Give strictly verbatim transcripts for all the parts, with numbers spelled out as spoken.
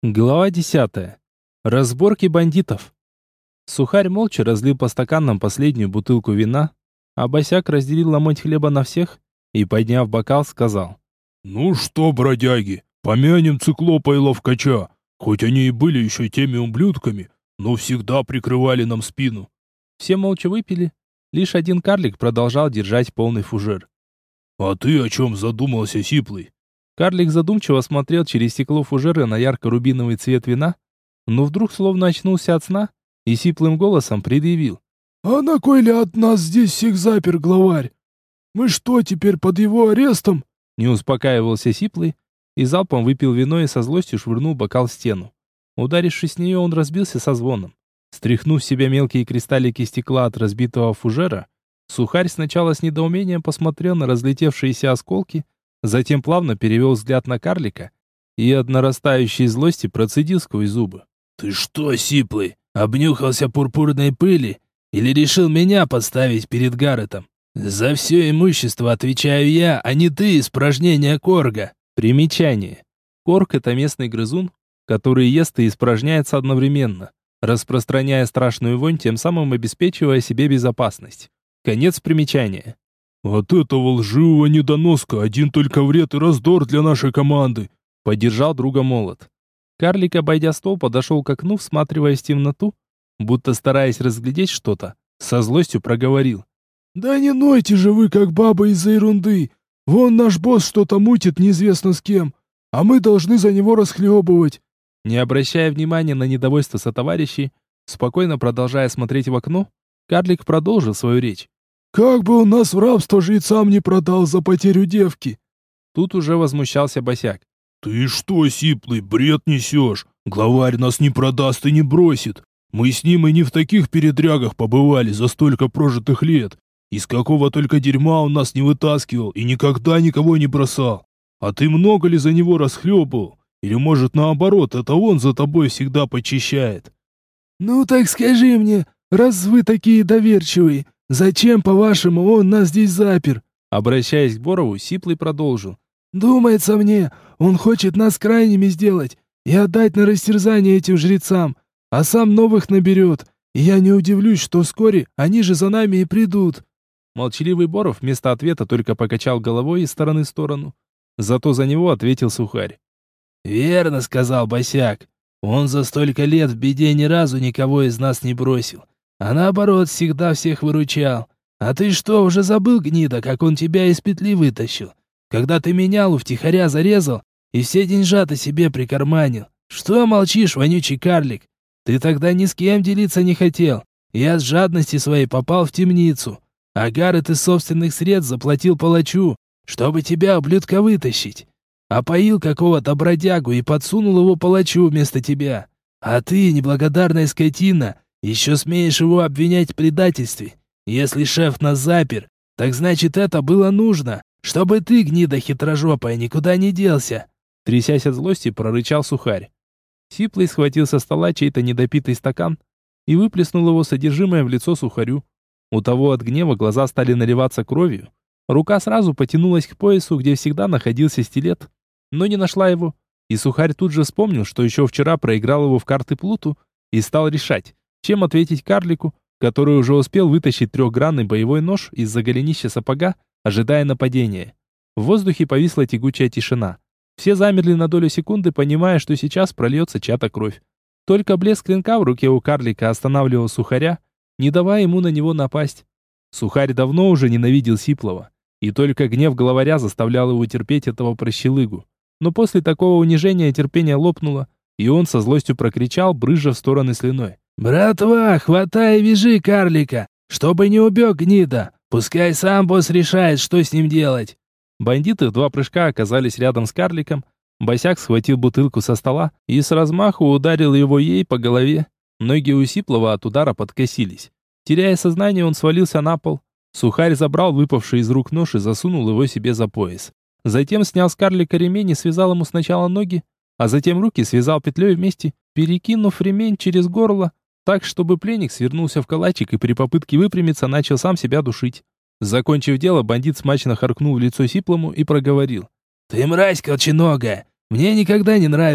Глава десятая. Разборки бандитов. Сухарь молча разлил по стаканам последнюю бутылку вина, а босяк разделил ломоть хлеба на всех и, подняв бокал, сказал: «Ну что, бродяги, помянем циклопа и ловкача, хоть они и были еще теми ублюдками, но всегда прикрывали нам спину». Все молча выпили, лишь один карлик продолжал держать полный фужер. «А ты о чем задумался, Сиплый?» Карлик задумчиво смотрел через стекло фужера на ярко-рубиновый цвет вина, но вдруг словно очнулся от сна и сиплым голосом предъявил: «А на кой ли от нас здесь всех запер главарь? Мы что, теперь под его арестом?» Не успокаивался Сиплый и залпом выпил вино и со злостью швырнул бокал в стену. Ударившись с нее, он разбился со звоном. Стряхнув с себя мелкие кристаллики стекла от разбитого фужера, Сухарь сначала с недоумением посмотрел на разлетевшиеся осколки, затем плавно перевел взгляд на карлика и от нарастающей злости процедил сквозь зубы: «Ты что, Сиплый, обнюхался пурпурной пыли или решил меня подставить перед Гарретом? За все имущество отвечаю я, а не ты, испражнение Корга». Примечание. Корг — это местный грызун, который ест и испражняется одновременно, распространяя страшную вонь, тем самым обеспечивая себе безопасность. Конец примечания. «От этого лживого недоноска один только вред и раздор для нашей команды», — поддержал друга Молот. Карлик, обойдя стол, подошел к окну, всматриваясь в темноту, будто стараясь разглядеть что-то, со злостью проговорил: «Да не нойте же вы, как баба, из-за ерунды. Вон наш босс что-то мутит неизвестно с кем, а мы должны за него расхлебывать». Не обращая внимания на недовольство сотоварищей, спокойно продолжая смотреть в окно, карлик продолжил свою речь: «Как бы он нас в рабство жрецам не продал за потерю девки!» Тут уже возмущался босяк: «Ты что, Сиплый, бред несешь? Главарь нас не продаст и не бросит. Мы с ним и не в таких передрягах побывали за столько прожитых лет. Из какого только дерьма он нас не вытаскивал и никогда никого не бросал. А ты много ли за него расхлебывал? Или, может, наоборот, это он за тобой всегда почищает?» «Ну так скажи мне, раз вы такие доверчивые, зачем, по-вашему, он нас здесь запер?» Обращаясь к Борову, Сиплый продолжил: «Думается мне, он хочет нас крайними сделать и отдать на растерзание этим жрецам, а сам новых наберет, и я не удивлюсь, что вскоре они же за нами и придут». Молчаливый Боров вместо ответа только покачал головой из стороны в сторону. Зато за него ответил Сухарь: «Верно сказал босяк. Он за столько лет в беде ни разу никого из нас не бросил, а наоборот всегда всех выручал. А ты что, уже забыл, гнида, как он тебя из петли вытащил? Когда ты менялу втихаря зарезал и все деньжата себе прикарманил. Что молчишь, вонючий карлик? Ты тогда ни с кем делиться не хотел. Я с жадности своей попал в темницу. А Гаррет из собственных средств заплатил палачу, чтобы тебя, ублюдка, вытащить. Опоил какого-то бродягу и подсунул его палачу вместо тебя. А ты, неблагодарная скотина, еще смеешь его обвинять в предательстве. Если шеф нас запер, так значит это было нужно, чтобы ты, гнида хитрожопая, никуда не делся». Трясясь от злости, прорычал Сухарь. Сиплый схватил со стола чей-то недопитый стакан и выплеснул его содержимое в лицо Сухарю. У того от гнева глаза стали наливаться кровью. Рука сразу потянулась к поясу, где всегда находился стилет, но не нашла его. И Сухарь тут же вспомнил, что еще вчера проиграл его в карты Плуту, и стал решать, чем ответить карлику, который уже успел вытащить трехгранный боевой нож из-за голенища сапога, ожидая нападения. В воздухе повисла тягучая тишина. Все замерли на долю секунды, понимая, что сейчас прольется чья-то кровь. Только блеск клинка в руке у карлика останавливал Сухаря, не давая ему на него напасть. Сухарь давно уже ненавидел Сиплова, и только гнев главаря заставлял его терпеть этого прощелыгу. Но после такого унижения терпение лопнуло, и он со злостью прокричал, брызжа в стороны слюной: «Братва, хватай и вяжи карлика, чтобы не убег гнида. Пускай сам босс решает, что с ним делать». Бандиты в два прыжка оказались рядом с карликом. Босяк схватил бутылку со стола и с размаху ударил его ей по голове. Ноги у Сиплова от удара подкосились. Теряя сознание, он свалился на пол. Сухарь забрал выпавший из рук нож и засунул его себе за пояс. Затем снял с карлика ремень и связал ему сначала ноги, а затем руки связал петлей вместе, перекинув ремень через горло, так, чтобы пленник свернулся в калачик и при попытке выпрямиться начал сам себя душить. Закончив дело, бандит смачно харкнул в лицо Сиплому и проговорил: «Ты мразь колченогая! Мне никогда не нравился,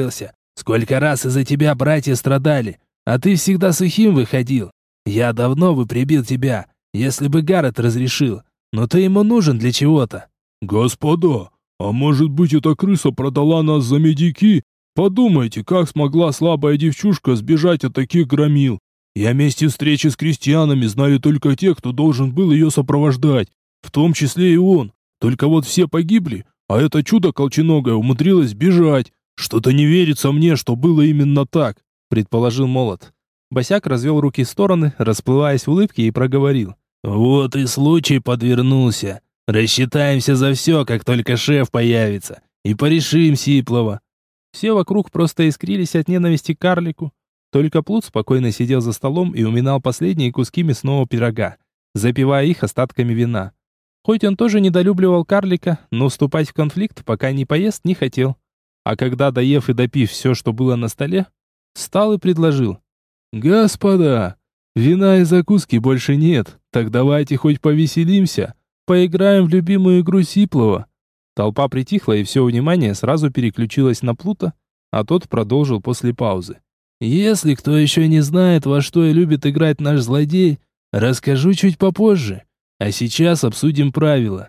Сколько раз из-за тебя братья страдали, а ты всегда сухим выходил. Я давно бы прибил тебя, если бы Гаррет разрешил, но ты ему нужен для чего-то». «Господа, а может быть эта крыса продала нас за медики? Подумайте, как смогла слабая девчушка сбежать от таких громил. И о месте встречи с крестьянами знали только те, кто должен был ее сопровождать, в том числе и он. Только вот все погибли, а это чудо колченогое умудрилось сбежать. Что-то не верится мне, что было именно так», — предположил Молот. Босяк развел руки в стороны, расплываясь в улыбке, и проговорил. «Вот и случай подвернулся. Рассчитаемся за все, как только шеф появится, и порешим Сиплова». Все вокруг просто искрились от ненависти к карлику. Только Плут спокойно сидел за столом и уминал последние куски мясного пирога, запивая их остатками вина. Хоть он тоже недолюбливал карлика, но вступать в конфликт, пока не поест, не хотел. А когда, доев и допив все, что было на столе, встал и предложил. «Господа, вина и закуски больше нет, так давайте хоть повеселимся, поиграем в любимую игру Сиплова». Толпа притихла, и все внимание сразу переключилось на Плута, а тот продолжил после паузы. «Если кто еще не знает, во что и любит играть наш злодей, расскажу чуть попозже. А сейчас обсудим правила.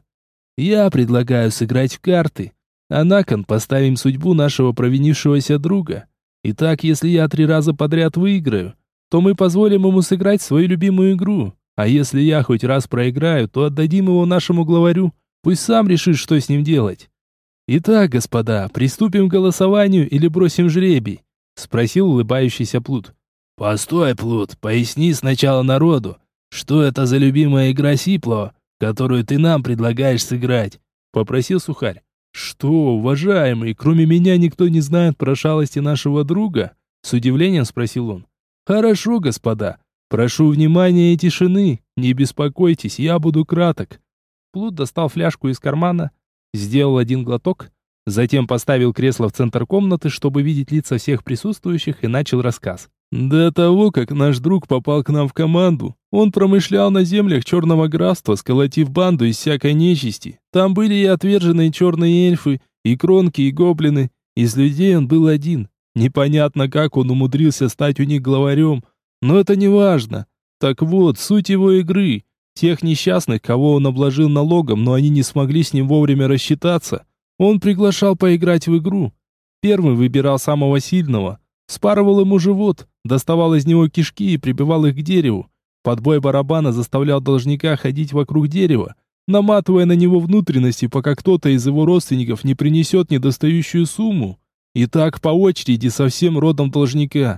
Я предлагаю сыграть в карты, а на кон поставим судьбу нашего провинившегося друга. Итак, если я три раза подряд выиграю, то мы позволим ему сыграть свою любимую игру. А если я хоть раз проиграю, то отдадим его нашему главарю. Пусть сам решит, что с ним делать. Итак, господа, приступим к голосованию или бросим жребий?» — спросил улыбающийся Плут. «Постой, Плут, поясни сначала народу, что это за любимая игра Сиплова, которую ты нам предлагаешь сыграть?» — попросил Сухарь. «Что, уважаемый, кроме меня никто не знает про шалости нашего друга?» — с удивлением спросил он. «Хорошо, господа. Прошу внимания и тишины. Не беспокойтесь, я буду краток». Плут достал фляжку из кармана, сделал один глоток, затем поставил кресло в центр комнаты, чтобы видеть лица всех присутствующих, и начал рассказ. «До того, как наш друг попал к нам в команду, он промышлял на землях Черного Графства, сколотив банду из всякой нечисти. Там были и отверженные черные эльфы, и кронки, и гоблины. Из людей он был один. Непонятно, как он умудрился стать у них главарем, но это не важно. Так вот, суть его игры. Тех несчастных, кого он обложил налогом, но они не смогли с ним вовремя рассчитаться, он приглашал поиграть в игру. Первым выбирал самого сильного, спарывал ему живот, доставал из него кишки и прибивал их к дереву. Под бой барабана заставлял должника ходить вокруг дерева, наматывая на него внутренности, пока кто-то из его родственников не принесет недостающую сумму. И так по очереди со всем родом должника.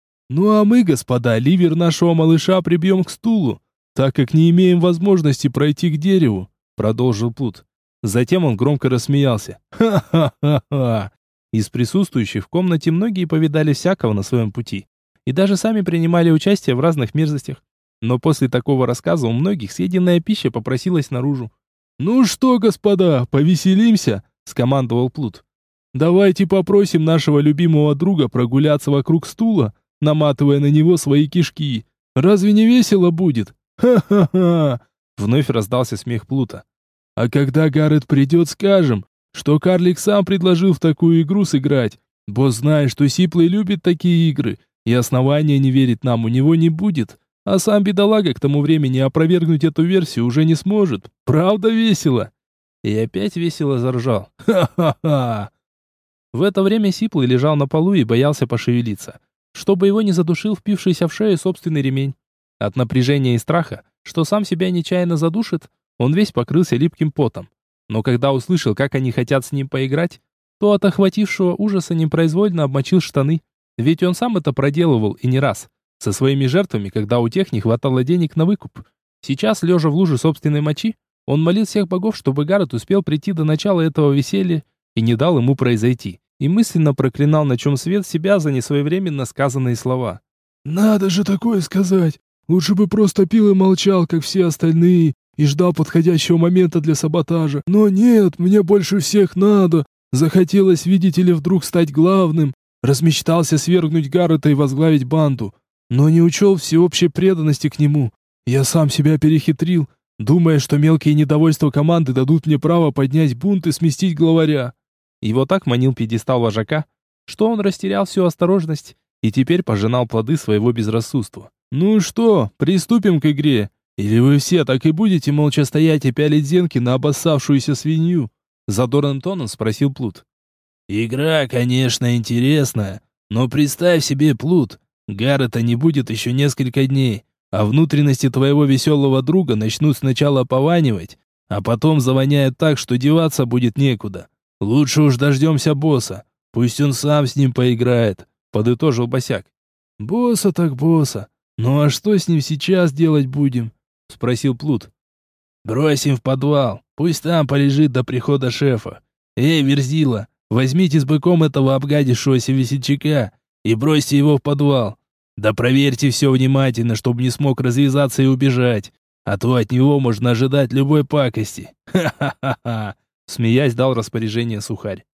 Ну а мы, господа, ливер нашего малыша прибьем к стулу, так как не имеем возможности пройти к дереву», — продолжил Плут. Затем он громко рассмеялся. «Ха-ха-ха-ха!» Из присутствующих в комнате многие повидали всякого на своем пути и даже сами принимали участие в разных мерзостях. Но после такого рассказа у многих съеденная пища попросилась наружу. «Ну что, господа, повеселимся!» — скомандовал Плут. «Давайте попросим нашего любимого друга прогуляться вокруг стула, наматывая на него свои кишки. Разве не весело будет? Ха-ха-ха!» Вновь раздался смех Плута. «А когда Гаррет придет, скажем, что карлик сам предложил в такую игру сыграть. Босс знает, что Сиплый любит такие игры, и основания не верить нам у него не будет. А сам бедолага к тому времени опровергнуть эту версию уже не сможет. Правда весело?» И опять весело заржал. «Ха-ха-ха!» В это время Сиплый лежал на полу и боялся пошевелиться, чтобы его не задушил впившийся в шею собственный ремень. От напряжения и страха, что сам себя нечаянно задушит, он весь покрылся липким потом. Но когда услышал, как они хотят с ним поиграть, то от охватившего ужаса непроизвольно обмочил штаны. Ведь он сам это проделывал и не раз, со своими жертвами, когда у тех не хватало денег на выкуп. Сейчас, лежа в луже собственной мочи, он молил всех богов, чтобы Гаррет успел прийти до начала этого веселья и не дал ему произойти, и мысленно проклинал, на чем свет, себя за несвоевременно сказанные слова. «Надо же такое сказать! Лучше бы просто пил и молчал, как все остальные, и ждал подходящего момента для саботажа. Но нет, мне больше всех надо. Захотелось, видите ли, вдруг стать главным. Размечтался свергнуть Гаррета и возглавить банду, но не учел всеобщей преданности к нему. Я сам себя перехитрил, думая, что мелкие недовольства команды дадут мне право поднять бунт и сместить главаря». Его так манил пьедестал вожака, что он растерял всю осторожность и теперь пожинал плоды своего безрассудства. «Ну что, приступим к игре? Или вы все так и будете молча стоять и пялить зенки на обоссавшуюся свинью?» Задорным тоном спросил Плут. «Игра, конечно, интересная, но представь себе, Плут, Гаррета не будет еще несколько дней, а внутренности твоего веселого друга начнут сначала пованивать, а потом завоняют так, что деваться будет некуда. Лучше уж дождемся босса, пусть он сам с ним поиграет», — подытожил Босяк. «Босса так босса. Ну а что с ним сейчас делать будем?» — спросил Плут. «Бросим в подвал, пусть там полежит до прихода шефа. Эй, Верзила, возьмите с быком этого обгадившегося весельчака и бросьте его в подвал. Да проверьте все внимательно, чтобы не смог развязаться и убежать, а то от него можно ожидать любой пакости. Ха-ха-ха-ха!» Смеясь, дал распоряжение Сухарь.